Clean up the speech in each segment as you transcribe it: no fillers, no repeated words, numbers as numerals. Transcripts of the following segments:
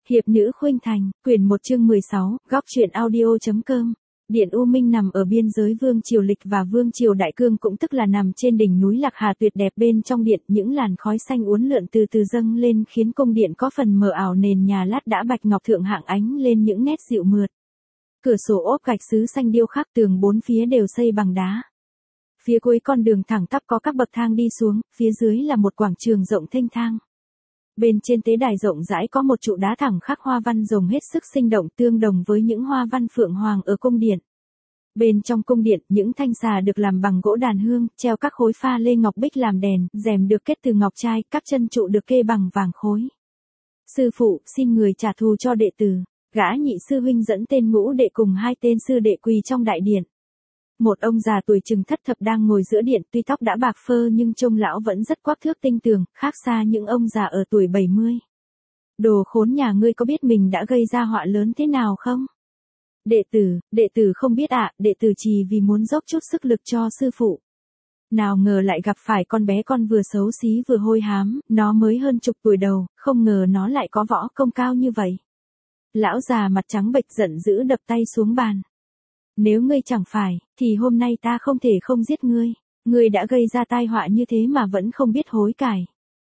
Hiệp nữ Khuynh Thành, quyển 1 chương 16, góc truyện audio.com. Điện U Minh nằm ở biên giới Vương Triều Lịch và Vương Triều Đại Cương, cũng tức là nằm trên đỉnh núi Lạc Hà tuyệt đẹp. Bên trong điện, những làn khói xanh uốn lượn từ từ dâng lên, khiến cung điện có phần mờ ảo. Nền nhà lát đã bạch ngọc thượng hạng ánh lên những nét dịu mượt. Cửa sổ ốp gạch sứ xanh điêu khắc, tường bốn phía đều xây bằng đá. Phía cuối con đường thẳng tắp có các bậc thang đi xuống, phía dưới là một quảng trường rộng thênh thang. Bên trên tế đài rộng rãi có một trụ đá thẳng khắc hoa văn rồng hết sức sinh động, tương đồng với những hoa văn phượng hoàng ở cung điện. Bên trong cung điện, những thanh xà được làm bằng gỗ đàn hương, treo các khối pha lê ngọc bích làm đèn, rèm được kết từ ngọc trai, các chân trụ được kê bằng vàng khối. Sư phụ, xin người trả thù cho đệ tử. Gã nhị sư huynh dẫn tên ngũ đệ cùng hai tên sư đệ quỳ trong đại điện. Một ông già tuổi chừng thất thập đang ngồi giữa điện, tuy tóc đã bạc phơ nhưng trông lão vẫn rất quắc thước tinh tường, khác xa những ông già ở tuổi 70. Đồ khốn nhà ngươi có biết mình đã gây ra họa lớn thế nào không? Đệ tử không biết ạ, đệ tử chỉ vì muốn dốc chút sức lực cho sư phụ. Nào ngờ lại gặp phải con bé con vừa xấu xí vừa hôi hám, nó mới hơn chục tuổi đầu, không ngờ nó lại có võ công cao như vậy. Lão già mặt trắng bệch giận dữ đập tay xuống bàn. Nếu ngươi chẳng phải, thì hôm nay ta không thể không giết ngươi. Ngươi đã gây ra tai họa như thế mà vẫn không biết hối cải.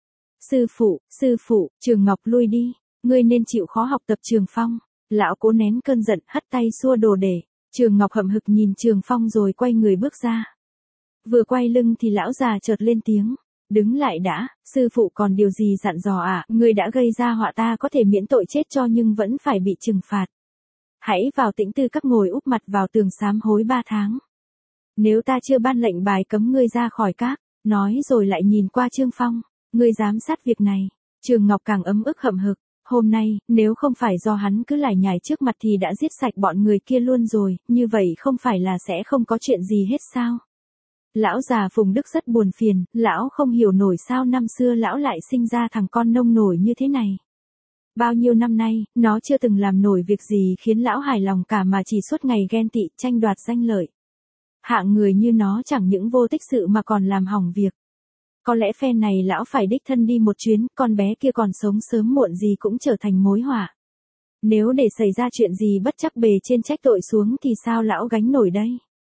Sư phụ, Trường Ngọc lui đi. Ngươi nên chịu khó học tập Trường Phong. Lão cố nén cơn giận, hất tay xua đồ để. Trường Ngọc hậm hực nhìn Trường Phong rồi quay người bước ra. Vừa quay lưng thì lão già chợt lên tiếng. Đứng lại đã, sư phụ còn điều gì dặn dò ạ? Ngươi đã gây ra họa, ta có thể miễn tội chết cho nhưng vẫn phải bị trừng phạt. Hãy vào Tĩnh Tư Các ngồi úp mặt vào tường sám hối 3 tháng. Nếu ta chưa ban lệnh bài cấm ngươi ra khỏi các, nói rồi lại nhìn qua Trương Phong, ngươi giám sát việc này. Trường Ngọc càng ấm ức hậm hực, hôm nay, nếu không phải do hắn cứ lải nhải trước mặt thì đã giết sạch bọn người kia luôn rồi, như vậy không phải là sẽ không có chuyện gì hết sao? Lão già Phùng Đức rất buồn phiền, lão không hiểu nổi sao năm xưa lão lại sinh ra thằng con nông nổi như thế này. Bao nhiêu năm nay, nó chưa từng làm nổi việc gì khiến lão hài lòng cả mà chỉ suốt ngày ghen tị, tranh đoạt danh lợi. Hạng người như nó chẳng những vô tích sự mà còn làm hỏng việc. Có lẽ phen này lão phải đích thân đi một chuyến, con bé kia còn sống sớm muộn gì cũng trở thành mối họa. Nếu để xảy ra chuyện gì bất trắc bề trên trách tội xuống thì sao lão gánh nổi đây?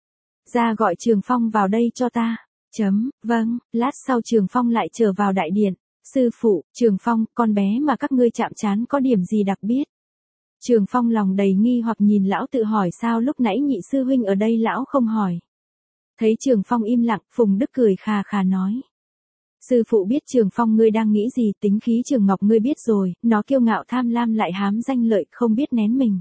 Ra gọi Trường Phong vào đây cho ta. Vâng, lát sau Trường Phong lại trở vào đại điện. Sư phụ, Trường Phong, con bé mà các ngươi chạm trán có điểm gì đặc biệt? Trường Phong lòng đầy nghi hoặc nhìn lão tự hỏi sao lúc nãy nhị sư huynh ở đây lão không hỏi. Thấy Trường Phong im lặng, Phùng Đức cười khà khà nói. Sư phụ biết Trường Phong ngươi đang nghĩ gì, tính khí Trường Ngọc ngươi biết rồi, nó kiêu ngạo tham lam lại hám danh lợi, không biết nén mình.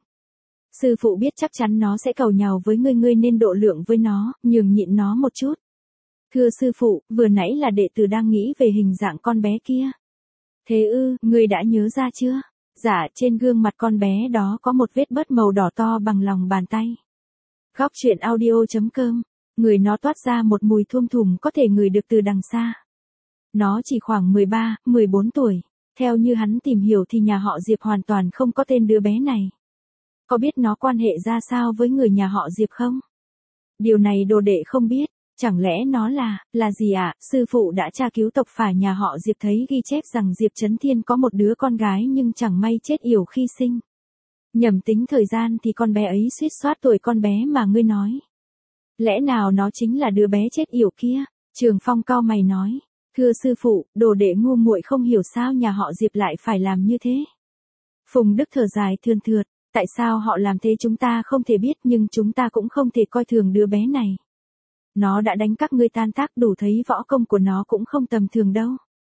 Sư phụ biết chắc chắn nó sẽ cầu nhàu với ngươi nên độ lượng với nó, nhường nhịn nó một chút. Thưa sư phụ, vừa nãy là đệ tử đang nghĩ về hình dạng con bé kia. Thế ư, ngươi đã nhớ ra chưa? Dạ, trên gương mặt con bé đó có một vết bớt màu đỏ to bằng lòng bàn tay. Góc truyện audio.com. Người nó toát ra một mùi thum thùm có thể ngửi được từ đằng xa. Nó chỉ khoảng 13, 14 tuổi. Theo như hắn tìm hiểu thì nhà họ Diệp hoàn toàn không có tên đứa bé này. Có biết nó quan hệ ra sao với người nhà họ Diệp không? Điều này đồ đệ không biết. Chẳng lẽ nó là gì ạ? Sư phụ đã tra cứu tộc phả nhà họ Diệp thấy ghi chép rằng Diệp Chấn Thiên có một đứa con gái nhưng chẳng may chết yểu khi sinh. Nhầm tính thời gian thì con bé ấy suýt soát tuổi con bé mà ngươi nói. Lẽ nào nó chính là đứa bé chết yểu kia? Trường Phong cau mày nói. Thưa sư phụ, đồ đệ ngu muội không hiểu sao nhà họ Diệp lại phải làm như thế. Phùng Đức thở dài thườn thượt. Tại sao họ làm thế chúng ta không thể biết nhưng chúng ta cũng không thể coi thường đứa bé này. Nó đã đánh các ngươi tan tác đủ thấy võ công của nó cũng không tầm thường đâu.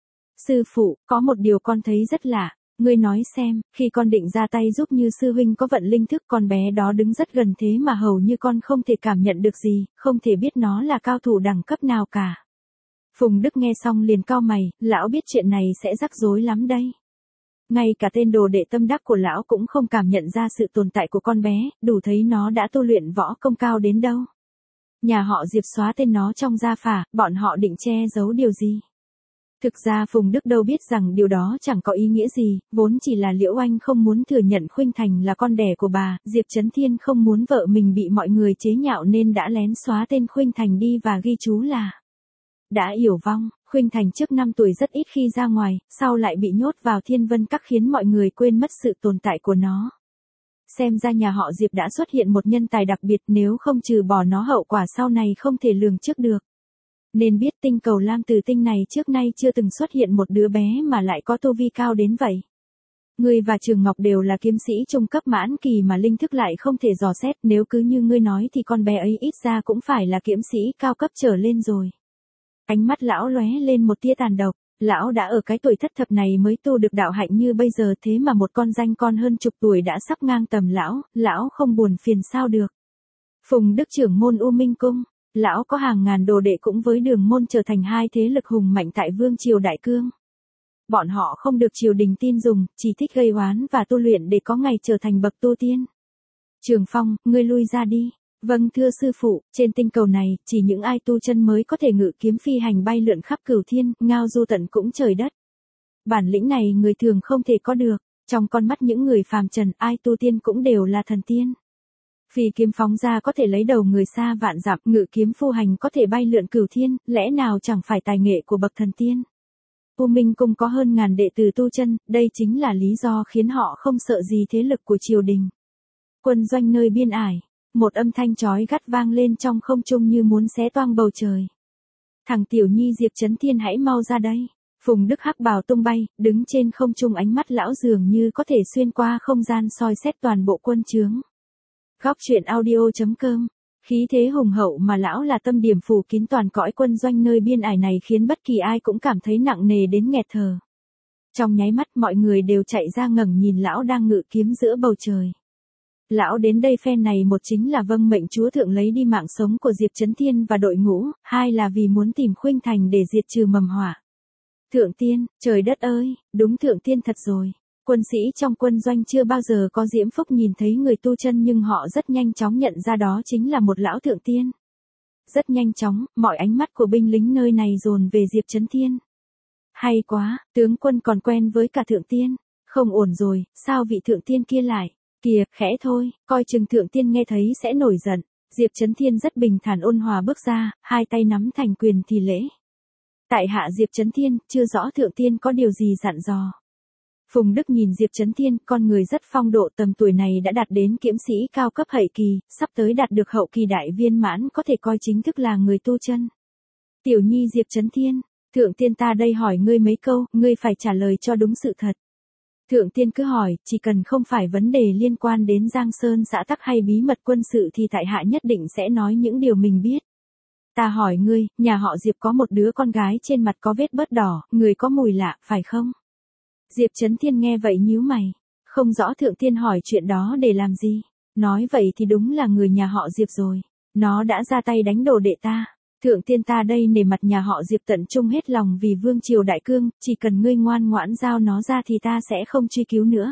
Sư phụ, có một điều con thấy rất lạ. Ngươi nói xem, khi con định ra tay giúp như sư huynh có vận linh thức con bé đó đứng rất gần thế mà hầu như con không thể cảm nhận được gì, không thể biết nó là cao thủ đẳng cấp nào cả. Phùng Đức nghe xong liền cau mày, lão biết chuyện này sẽ rắc rối lắm đây. Ngay cả tên đồ đệ tâm đắc của lão cũng không cảm nhận ra sự tồn tại của con bé, đủ thấy nó đã tu luyện võ công cao đến đâu. Nhà họ Diệp xóa tên nó trong gia phả, bọn họ định che giấu điều gì? Thực ra Phùng Đức đâu biết rằng điều đó chẳng có ý nghĩa gì, vốn chỉ là Liễu Anh không muốn thừa nhận Khuynh Thành là con đẻ của bà, Diệp Chấn Thiên không muốn vợ mình bị mọi người chế nhạo nên đã lén xóa tên Khuynh Thành đi và ghi chú là đã yểu vong. Khuynh Thành trước 5 tuổi rất ít khi ra ngoài, sau lại bị nhốt vào Thiên Vân Các khiến mọi người quên mất sự tồn tại của nó. Xem ra nhà họ Diệp đã xuất hiện một nhân tài đặc biệt, nếu không trừ bỏ nó hậu quả sau này không thể lường trước được. Nên biết tinh cầu lam tử tinh này trước nay chưa từng xuất hiện một đứa bé mà lại có tu vi cao đến vậy. Ngươi và Trường Ngọc đều là kiếm sĩ trung cấp mãn kỳ mà linh thức lại không thể dò xét, nếu cứ như ngươi nói thì con bé ấy ít ra cũng phải là kiếm sĩ cao cấp trở lên rồi. Ánh mắt lão lóe lên một tia tàn độc, lão đã ở cái tuổi thất thập này mới tu được đạo hạnh như bây giờ, thế mà một con danh con hơn chục tuổi đã sắp ngang tầm lão không buồn phiền sao được. Phùng Đức trưởng môn U Minh Cung, lão có hàng ngàn đồ đệ cũng với Đường môn trở thành hai thế lực hùng mạnh tại vương triều Đại Cương. Bọn họ không được triều đình tin dùng, chỉ thích gây oán và tu luyện để có ngày trở thành bậc tu tiên. Trường Phong, ngươi lui ra đi. Vâng thưa sư phụ, trên tinh cầu này, chỉ những ai tu chân mới có thể ngự kiếm phi hành bay lượn khắp cửu thiên, ngao du tận cũng trời đất. Bản lĩnh này người thường không thể có được, trong con mắt những người phàm trần ai tu tiên cũng đều là thần tiên. Phi kiếm phóng ra có thể lấy đầu người xa vạn dặm, ngự kiếm phu hành có thể bay lượn cửu thiên, lẽ nào chẳng phải tài nghệ của bậc thần tiên. U Minh Cung có hơn ngàn đệ tử tu chân, đây chính là lý do khiến họ không sợ gì thế lực của triều đình. Quân doanh nơi biên ải, một âm thanh chói gắt vang lên trong không trung như muốn xé toang bầu trời. Thằng Tiểu Nhi Diệp Chấn Thiên hãy mau ra đây. Phùng Đức hắc bào tung bay, đứng trên không trung, ánh mắt lão dường như có thể xuyên qua không gian soi xét toàn bộ quân trướng. Góc truyện audio.com. Khí thế hùng hậu mà lão là tâm điểm phủ kín toàn cõi quân doanh nơi biên ải này khiến bất kỳ ai cũng cảm thấy nặng nề đến nghẹt thở. Trong nháy mắt mọi người đều chạy ra ngẩng nhìn lão đang ngự kiếm giữa bầu trời. Lão đến đây phen này, một chính là vâng mệnh chúa thượng lấy đi mạng sống của Diệp Chấn Thiên và đội ngũ, hai là vì muốn tìm Khuynh Thành để diệt trừ mầm họa. Thượng tiên, trời đất ơi, đúng thượng tiên thật rồi. Quân sĩ trong quân doanh chưa bao giờ có diễm phúc nhìn thấy người tu chân, nhưng họ rất nhanh chóng nhận ra đó chính là một lão thượng tiên. Rất nhanh chóng, mọi ánh mắt của binh lính nơi này dồn về Diệp Chấn Thiên. Hay quá, tướng quân còn quen với cả thượng tiên. Không ổn rồi, sao vị thượng tiên kia lại? Kìa, khẽ thôi, coi chừng thượng tiên nghe thấy sẽ nổi giận. Diệp Chấn Thiên rất bình thản ôn hòa bước ra, hai tay nắm thành quyền thì lễ. Tại hạ Diệp Chấn Thiên, chưa rõ thượng tiên có điều gì dặn dò. Phùng Đức nhìn Diệp Chấn Thiên, con người rất phong độ, tầm tuổi này đã đạt đến kiếm sĩ cao cấp hậu kỳ, sắp tới đạt được hậu kỳ đại viên mãn, có thể coi chính thức là người tu chân. Tiểu Nhi Diệp Chấn Thiên, thượng tiên ta đây hỏi ngươi mấy câu, ngươi phải trả lời cho đúng sự thật. Thượng tiên cứ hỏi, chỉ cần không phải vấn đề liên quan đến Giang Sơn xã tắc hay bí mật quân sự thì tại hạ nhất định sẽ nói những điều mình biết. Ta hỏi ngươi, nhà họ Diệp có một đứa con gái trên mặt có vết bớt đỏ, người có mùi lạ, phải không? Diệp Chấn Thiên nghe vậy nhíu mày, không rõ thượng tiên hỏi chuyện đó để làm gì. Nói vậy thì đúng là người nhà họ Diệp rồi, nó đã ra tay đánh đồ đệ ta. Thượng tiên ta đây nể mặt nhà họ Diệp tận trung hết lòng vì vương triều Đại Cương, chỉ cần ngươi ngoan ngoãn giao nó ra thì ta sẽ không truy cứu nữa.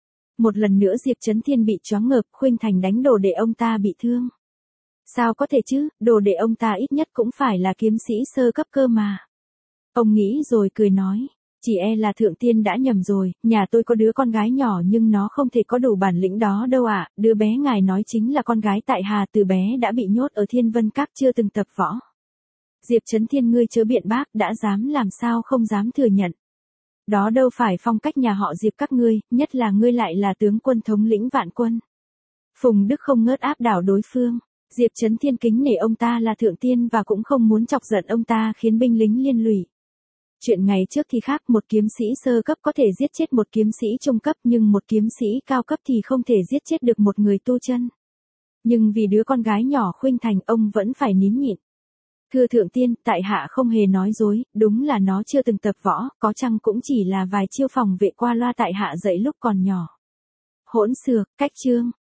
Một lần nữa Diệp Chấn Thiên bị choáng ngợp, Khuynh Thành đánh đồ đệ ông ta bị thương. Sao có thể chứ, đồ đệ ông ta ít nhất cũng phải là kiếm sĩ sơ cấp cơ mà. Ông nghĩ rồi cười nói, chỉ e là thượng tiên đã nhầm rồi, nhà tôi có đứa con gái nhỏ nhưng nó không thể có đủ bản lĩnh đó đâu ạ. Đứa bé ngài nói chính là con gái tại Hà, từ bé đã bị nhốt ở Thiên Vân Các chưa từng tập võ. Diệp Chấn Thiên ngươi chớ biện bác, đã dám làm sao không dám thừa nhận. Đó đâu phải phong cách nhà họ Diệp các ngươi, nhất là ngươi lại là tướng quân thống lĩnh vạn quân. Phùng Đức không ngớt áp đảo đối phương. Diệp Chấn Thiên kính nể ông ta là thượng tiên và cũng không muốn chọc giận ông ta khiến binh lính liên lụy. Chuyện ngày trước thì khác, một kiếm sĩ sơ cấp có thể giết chết một kiếm sĩ trung cấp, nhưng một kiếm sĩ cao cấp thì không thể giết chết được một người tu chân. Nhưng vì đứa con gái nhỏ Khuynh Thành, ông vẫn phải nín nhịn. Thưa thượng tiên, tại hạ không hề nói dối, đúng là nó chưa từng tập võ, có chăng cũng chỉ là vài chiêu phòng vệ qua loa tại hạ dạy lúc còn nhỏ. Hỗn xược, cách chương,